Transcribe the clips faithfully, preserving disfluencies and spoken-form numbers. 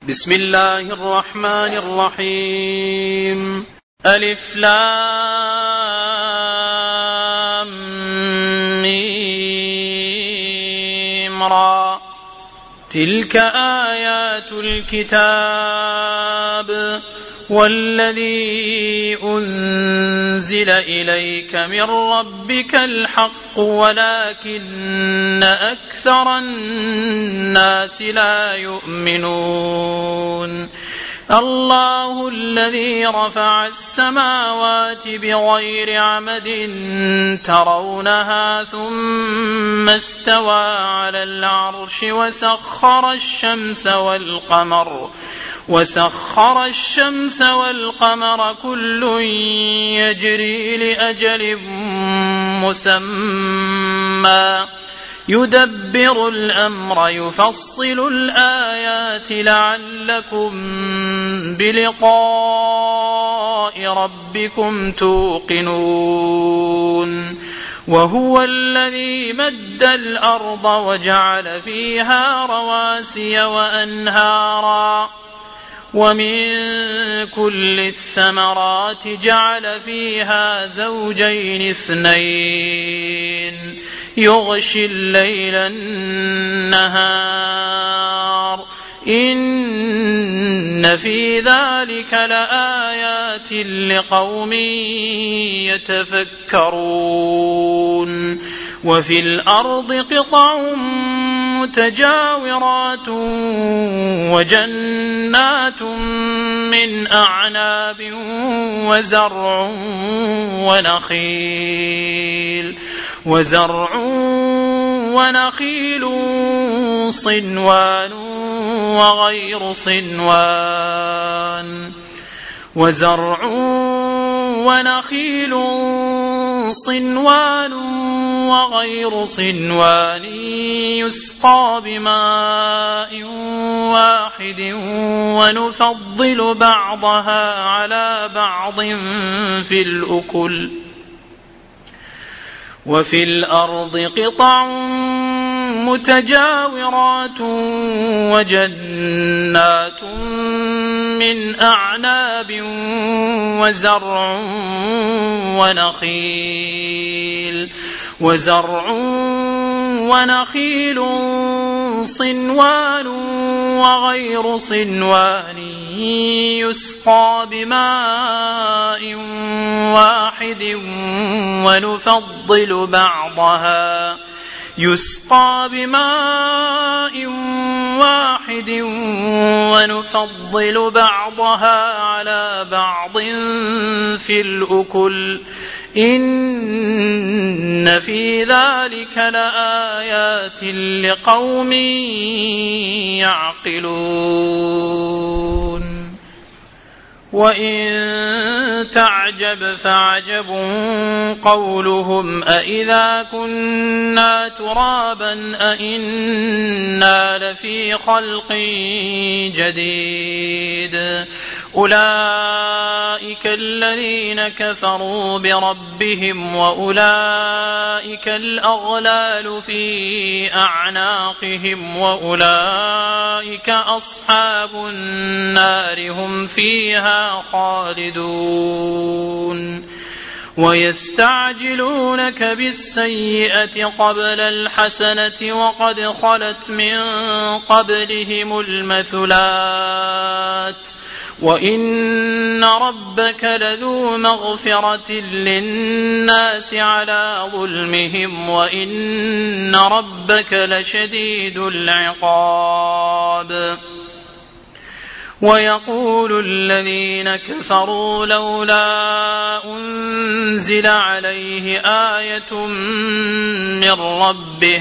بسم الله الرحمن الرحيم. ألف لام ميم را. تلك آيات الكتاب والذي أنزل إليك من ربك الحق ولكن أكثر الناس لا يؤمنون. الله الذي رفع السماوات بغير عمد ترونها ثم استوى على العرش وسخر الشمس والقمر وسخر الشمس والقمر كل يجري لأجل مسمى يدبر الأمر يفصل الآيات لعلكم بلقاء ربكم توقنون. وهو الذي مد الأرض وجعل فيها رواسي وأنهارا ومن كل الثمرات جعل فيها زوجين اثنين يغشي الليل النهار إن في ذلك لآيات لقوم يتفكرون. وفي الأرض قطع متجاورات وجنات من أعناب وزرع ونخيل وزرع ونخيل صنوان وغير صنوان وزرع ونخيل صنوان وغير صنوان يسقى بماء واحد ونفضل بعضها على بعض في الأكل. وفي الأرض قطع متجاورات وجنات من أعناب وزرع ونخيل وزرع ونخيل صنوان وغير صنوان يسقى بماء واحد ونفضل بعضها يسقى بماء واحد ونفضل بعضها على بعض في الأكل إن في ذلك لآيات لقوم يعقلون. وإن تعجب فعجب قولهم أإذا كنا ترابا أإنا لفي خلق جديد أولئك الذين كفروا بربهم وأولئك الأغلال في أعناقهم وأولئك أصحاب النار هم فيها خالدون. ويستعجلونك بالسيئة قبل الحسنة وقد خلت من قبلهم المثلات وإن ربك لذو مغفرة للناس على ظلمهم وإن ربك لشديد العقاب. ويقول الذين كفروا لولا أنزل عليه آية من ربه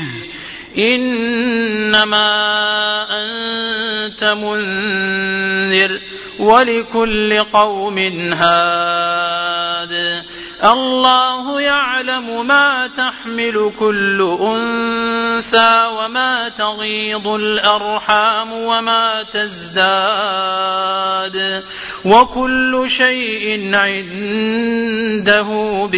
إنما أنت منذر ولكل قوم هاد الله يعلم ما تحمل كل أنثى وما تغيض الأرحام وما تزداد وكل شيء عنده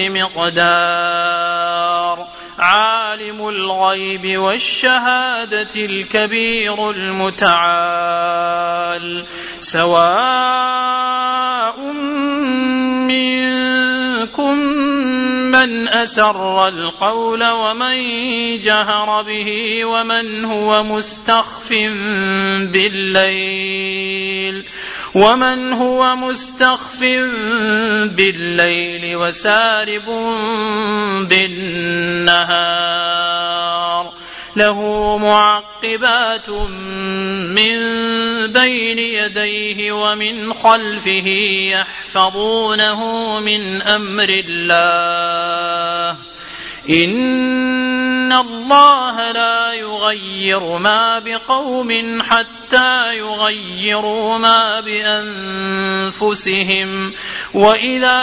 بمقدار. عالم الغيب والشهادة الكبير المتعال سواء منكم من أسر القول ومن جهر به ومن هو مستخف بالليل ومن هو مستخف بالليل وسارب بالنهار له معقبات من بين يديه ومن خلفه يحفظونه من أمر الله إن الله لا يغير ما بقوم حتى يغيروا ما بأنفسهم وإذا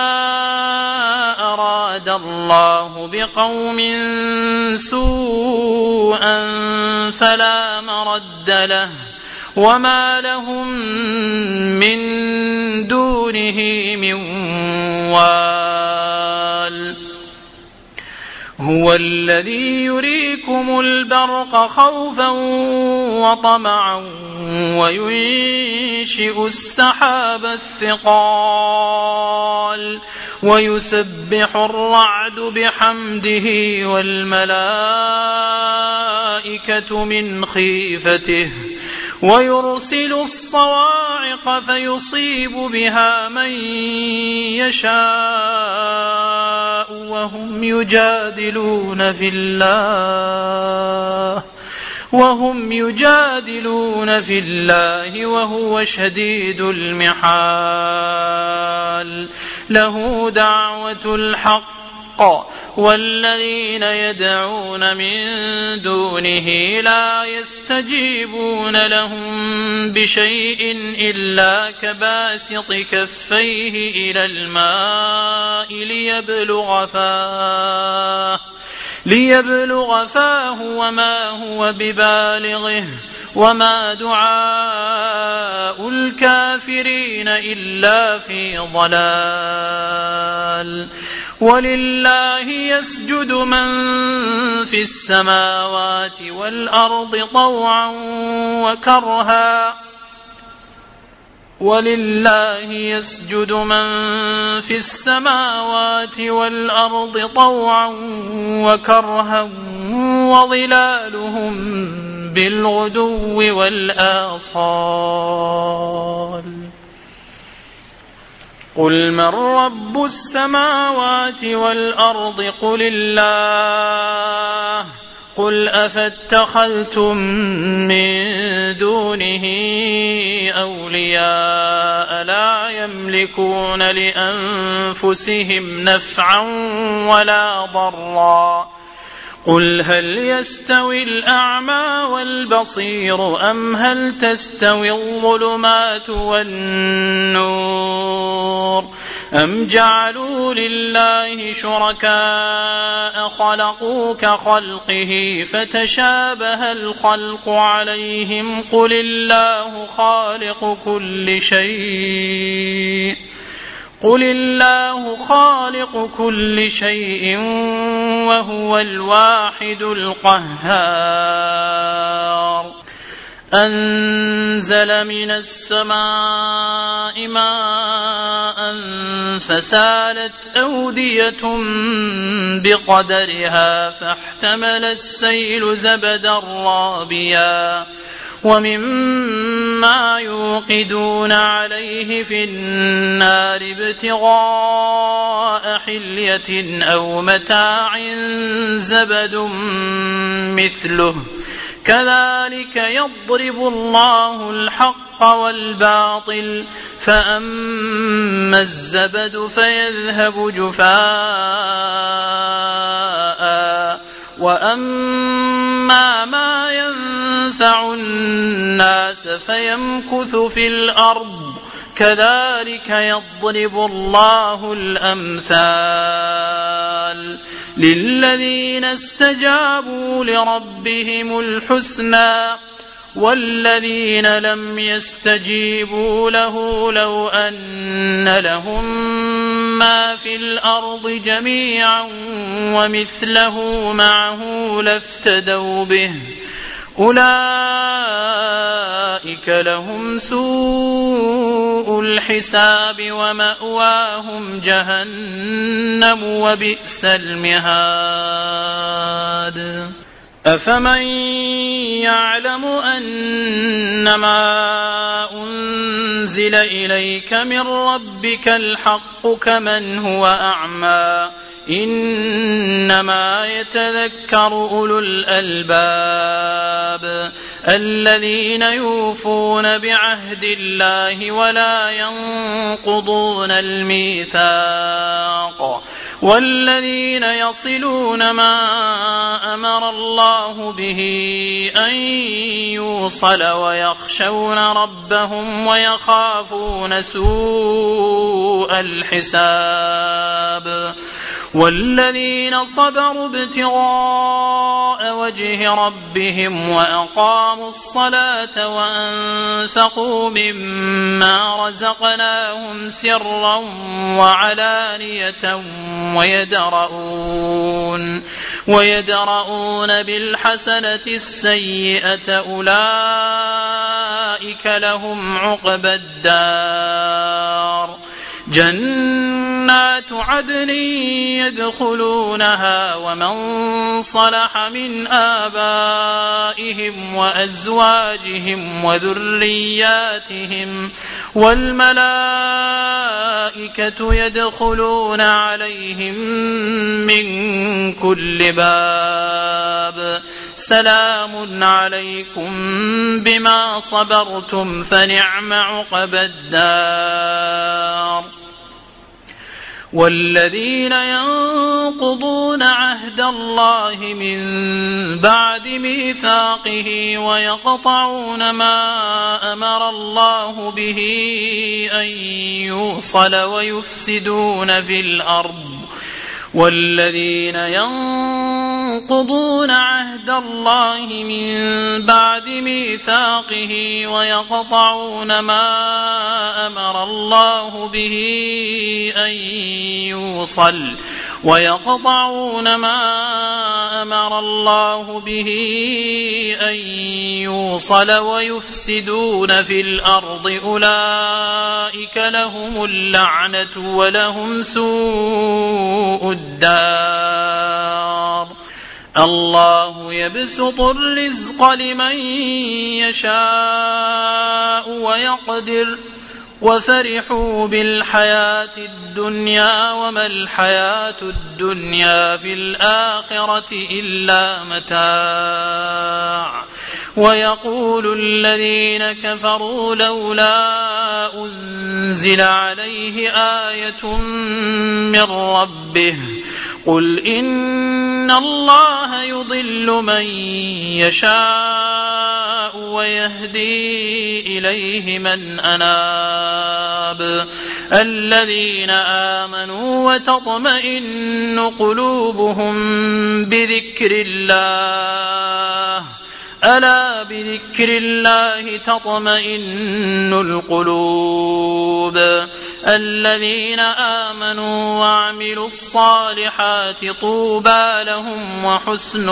أراد الله بقوم سوءا فلا مرد له وما لهم من دونه من وال هو الذي يريكم البرق خوفا وطمعا وينشئ السحاب الثقال ويسبح الرعد بحمده والملائكة من خيفته ويرسل الصواعق فيصيب بها من يشاء وهم يجادلون في الله وهم يجادلون في الله وهو شديد المحال له دعوة الحق والذين يدعون من دونه لا يستجيبون لهم بشيء إلا كباسط كفيه إلى الماء ليبلغ فاه ليبلغ فاه وما هو ببالغه وما دعاء الكافرين إلا في ضلال ولله يسجد من في السماوات والأرض طوعا وكرها ولله يسجد من في السماوات والأرض طوعا وكرها وظلالهم بالغدو والآصال قل من رب السماوات والأرض قل الله قل أفاتخذتم من دونه أولياء لا يملكون لأنفسهم نفعا ولا ضرا قل هل يستوي الأعمى والبصير أم هل تستوي الظلمات والنور أم جعلوا لله شركاء خلقوا كخلقه فتشابه الخلق عليهم قل الله خالق كل شيء قل الله خالق كل شيء وهو الواحد القهار أنزل من السماء ماء فسالت أودية بقدرها فاحتمل السيل زبدا رابيا ومما يوقدون عليه في النار ابتغاء حلية أو متاع زبد مثله كذلك يضرب الله الحق والباطل فأما الزبد فيذهب جفاء وأما ما ينفع الناس فيمكث في الأرض كذلك يضرب الله الأمثال للذين استجابوا لربهم الحسنى والذين لم يستجيبوا له لو أن لهم ما في الأرض جميعا ومثله معه لافتدوا به أولئك أولئك لهم سوء الحساب ومأواهم جهنم وبئس المهاد أفمن يعلم أنما أنزل إليك من ربك الحق كمن هو أعمى إنما يتذكر أولو الألباب الذين يوفون بعهد الله ولا ينقضون الميثاق والذين يصلون ما أمر الله به أن يوصل ويخشون ربهم ويخافون سوء الحساب والذين صبروا ابتغاء وجه ربهم وأقاموا الصلاة وأنفقوا مما رزقناهم سرا وعلانية ويدرؤون ويدرؤون بالحسنة السيئة أولئك لهم عقبى الدار جنات عدن يدخلونها ومن صلح من آبائهم وأزواجهم وذرياتهم والملائكة يدخلون عليهم من كل باب سلام عليكم بما صبرتم فنعم عقبى الدار والذين ينقضون عهد الله من بعد ميثاقه ويقطعون ما أمر الله به أن يوصل ويفسدون في الأرض والذين ينقضون عهد الله من بعد ميثاقه ويقطعون ما أمر الله به أن يوصل ويقطعون ما أمر الله به أن يوصل ويفسدون في الأرض أولئك لهم اللعنة ولهم سوء الدار الله يبسط الرزق لمن يشاء ويقدر وفرحوا بالحياة الدنيا وما الحياة الدنيا في الآخرة إلا متاع ويقول الذين كفروا لولا أنزل عليه آية من ربه قل إن الله يضل من يشاء ويهدي إليه من أناب الذين آمنوا وتطمئن قلوبهم بذكر الله ألا بذكر الله تطمئن القلوب الذين آمنوا وعملوا الصالحات طوبى لهم وحسن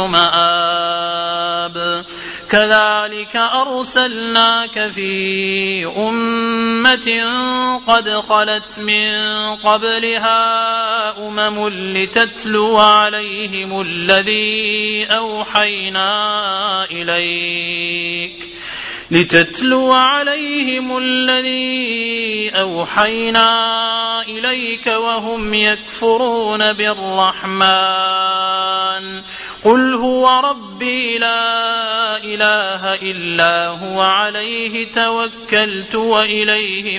مآب كذلك أرسلناك في أمة قد خلت من قبلها أمم لتتلو عليهم الذي أوحينا إليك لتتلو عليهم الذي أوحينا إليك وهم يكفرون بالرحمن قل هو ربي لا إله إلا هو عليه توكلت وإليه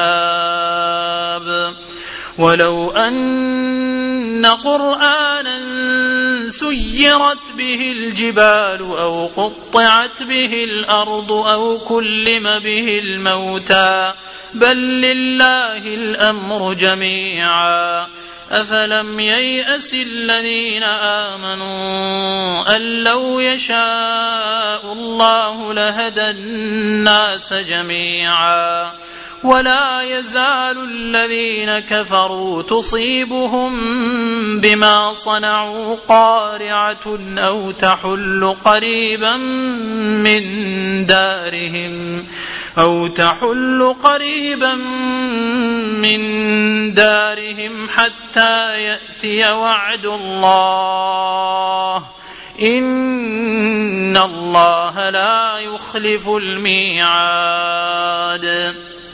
متاب ولو أن قرآنا سيرت به الجبال أو قطعت به الأرض أو كلم به الموتى بل لله الأمر جميعا أفلم ييأس الذين آمنوا أن لو يشاء الله لهدى الناس جميعا ولا يزال الذين كفروا تصيبهم بما صنعوا قارعة أو تحل قريبا من دارهم أو تحل قريبا من دارهم حتى يأتي وعد الله إن الله لا يخلف الميعاد.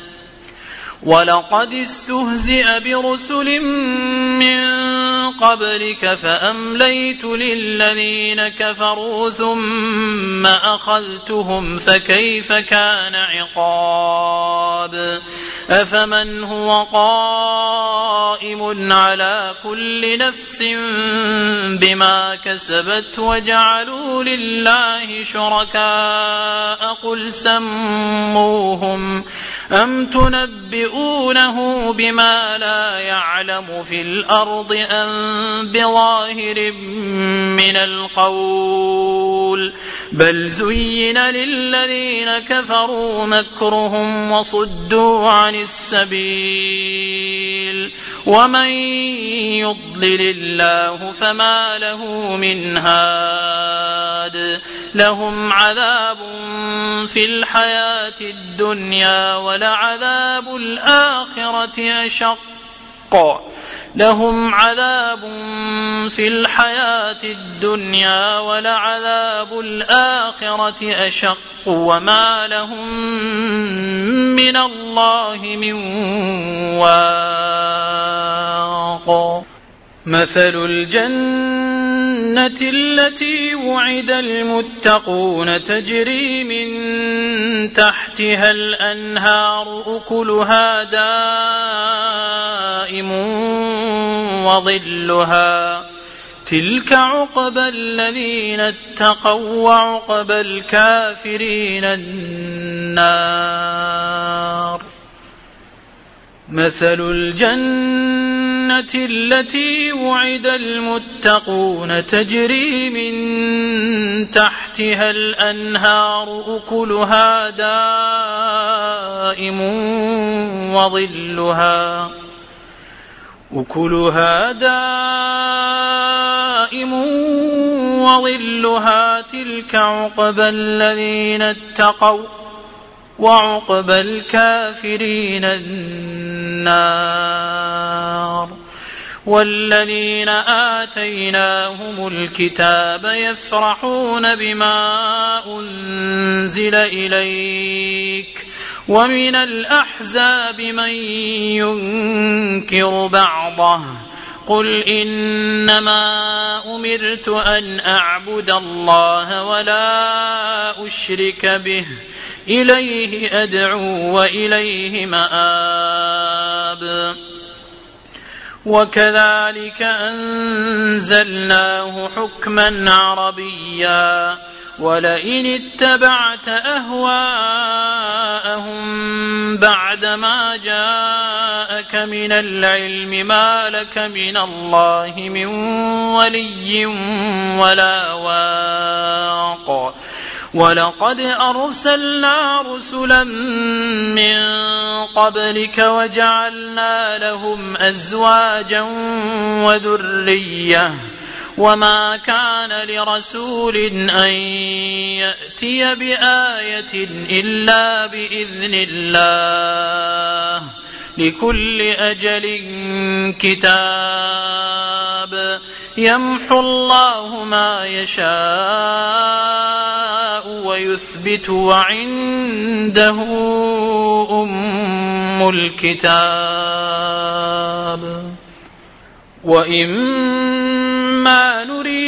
ولقد استهزئ برسل من قبلك فأمليت للذين كفروا ثم أخذتهم فكيف كان عقاب. أفمن هو قائم على كل نفس بما كسبت وجعلوا لله شركاء قل سموهم أم تنبئونه بما لا يعلم في الأرض أم بظاهر من القول بل زين للذين كفروا مكرهم وصدوا عن السبيل ومن يضلل الله فما له من هاد. لهم عذاب في الحياة الدنيا ولعذاب الآخرة أشق لهم عذاب في الحياة الدنيا ولعذاب الآخرة أشق وما لهم من الله من واق. مثل الجنة التي وعد المتقون تجري من تحتها الأنهار أكلها دائم وظلها تلك عقبى الذين اتقوا وعقبى الكافرين النار. مثل الجنة التي وعد المتقون تجري من تحتها الأنهار أكلها دائم وظلها أكلها دائم وظلها تلك عقبى الذين اتقوا وعقبى الكافرين النار. والذين آتيناهم الكتاب يفرحون بما أنزل إليك ومن الأحزاب من ينكر بعضه قل إنما أمرت أن أعبد الله ولا أشرك به إليه أدعو وإليه مآب. وكذلك أنزلناه حكما عربيا ولئن اتبعت أهواءهم بعدما جاءك من العلم ما لك من الله من ولي ولا واق. ولقد أرسلنا رسلا من قبلك وجعلنا لهم أزواجا وذرية وما كان لرسول أن يأتي بآية إلا بإذن الله لكل أجل كتاب يمحو الله ما يشاء ويثبت وعنده أم الكتاب. وإما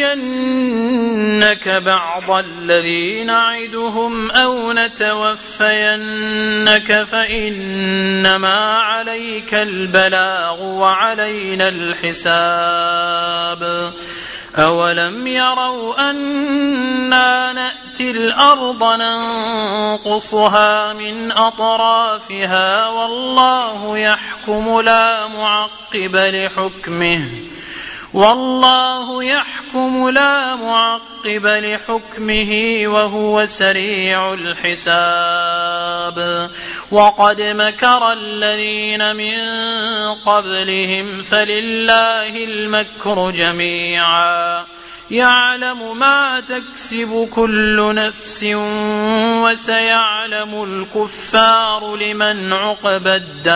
نرينك بعض الذي نعدهم أو نتوفينك فإنما عليك البلاغ وعلينا الحساب. أولم يروا أنا نأتي الأرض ننقصها من أطرافها والله يحكم لا معقب لحكمه والله يحكم لا معقب لحكمه وهو سريع الحساب وقد مكر الذين من قبلهم فلله المكر جميعا يعلم ما تكسب كل نفس وسيعلم الكفار لمن عقبى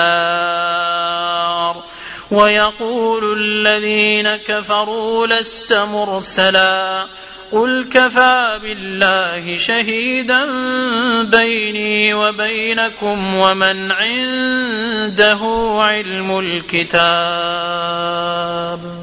الدار ويقول الذين كفروا لست مرسلا قل كفى بالله شهيدا بيني وبينكم ومن عنده علم الكتاب.